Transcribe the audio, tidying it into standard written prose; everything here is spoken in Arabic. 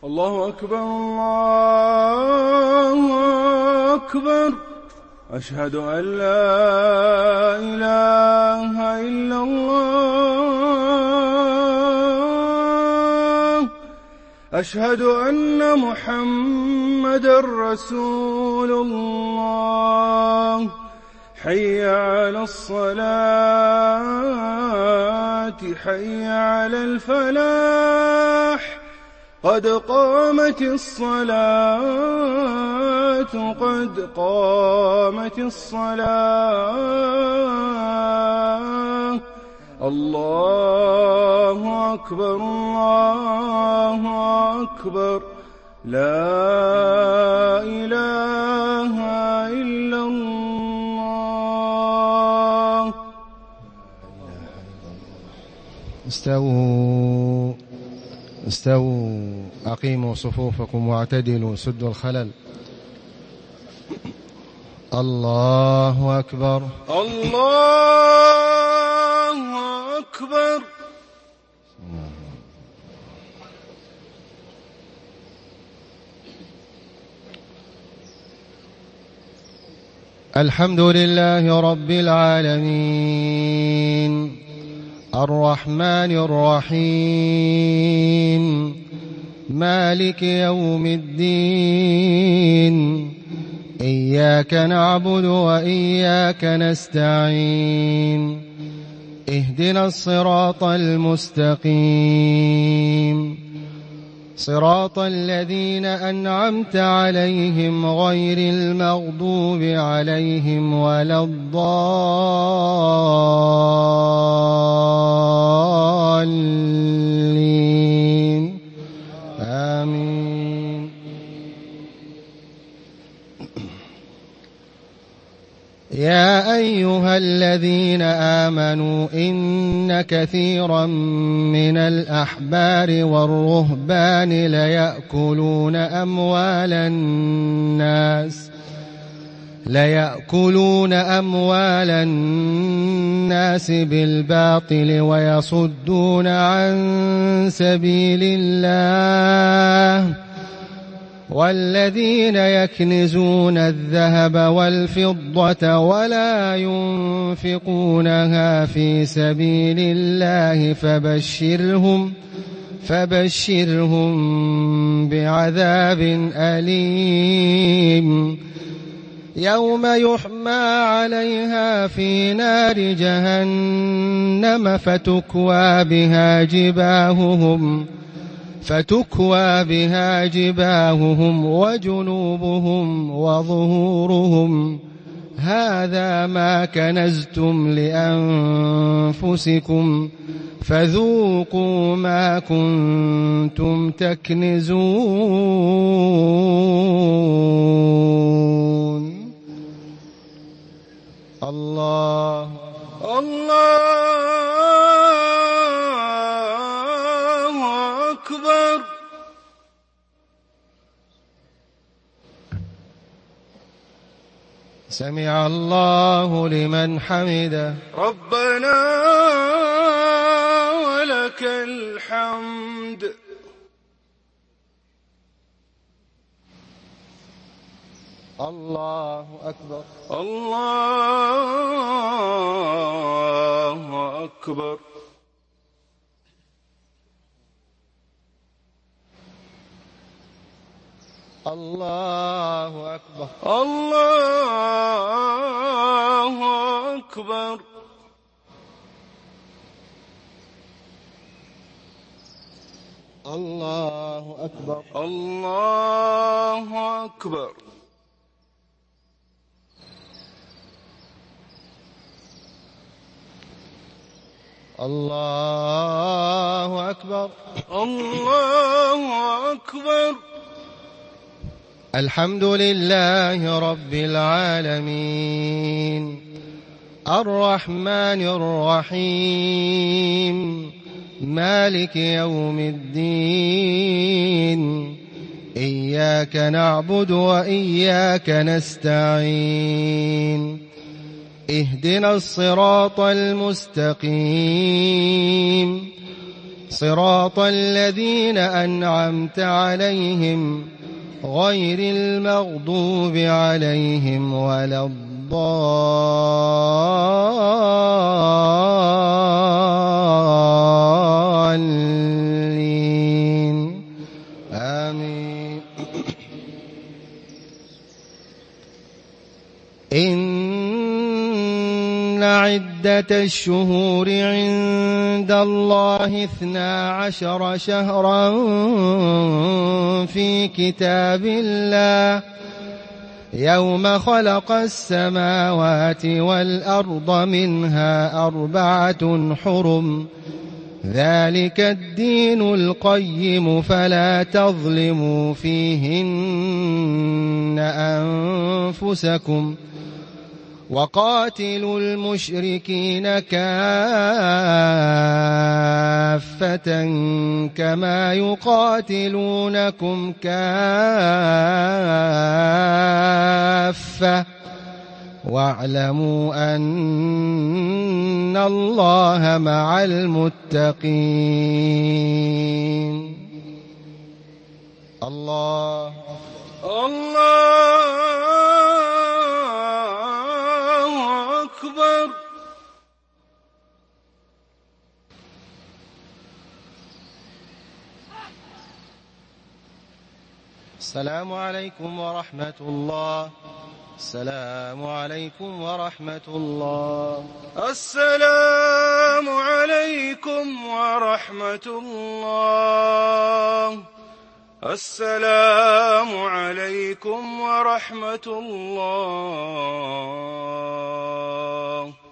الله أكبر الله أكبر. أشهد أن لا إله إلا الله. أشهد أن محمدًا رسول الله. حي على الصلاة حي على الفلاح. قد قامت الصلاة قد قامت الصلاة. الله أكبر الله أكبر. لا إله إلا الله. استووا أقيموا صفوفكم واعتدلوا سدوا الخلل. الله أكبر الله أكبر. الحمد لله رب العالمين الرحمن الرحيم مالك يوم الدين. إياك نعبد وإياك نستعين. اهدنا الصراط المستقيم صراط الذين أنعمت عليهم غير المغضوب عليهم ولا الضالين. آمين. يا أيها الذين آمنوا إن كثيرا من الأحبار والرهبان ليأكلون أموال الناس بالباطل ويصدون عن سبيل الله. والذين يكنزون الذهب والفضة ولا ينفقونها في سبيل الله فبشرهم بعذاب أليم. يوم يحمى عليها في نار جهنم فتكوى بها جباههم وجنوبهم وظهورهم. هذا ما كنزتم لأنفسكم فذوقوا ما كنتم تكنزون. الله أكبر. سمع الله لمن حمده. ربنا ولك الحمد. الله أكبر الله أكبر. الله أكبر الله أكبر. الله أكبر الله أكبر. الله أكبر الله أكبر. الحمد لله رب العالمين الرحمن الرحيم مالك يوم الدين. إياك نعبد وإياك نستعين. اهدنا الصراط المستقيم صراط الذين أنعمت عليهم غير المغضوب عليهم ولا الضالين آمين. إن عدة الشهور عند الله 12 شهرا في كتاب الله يوم خلق السماوات والأرض منها 4 حرم ذلك الدين القيم فلا تظلموا فيهن أنفسكم وقاتلوا المشركين كافة كما يقاتلونكم كافة واعلموا أن الله مع المتقين. الله أكبر. السلام عليكم ورحمة الله. السلام عليكم ورحمة الله. السلام عليكم ورحمة الله. السلام عليكم ورحمة الله.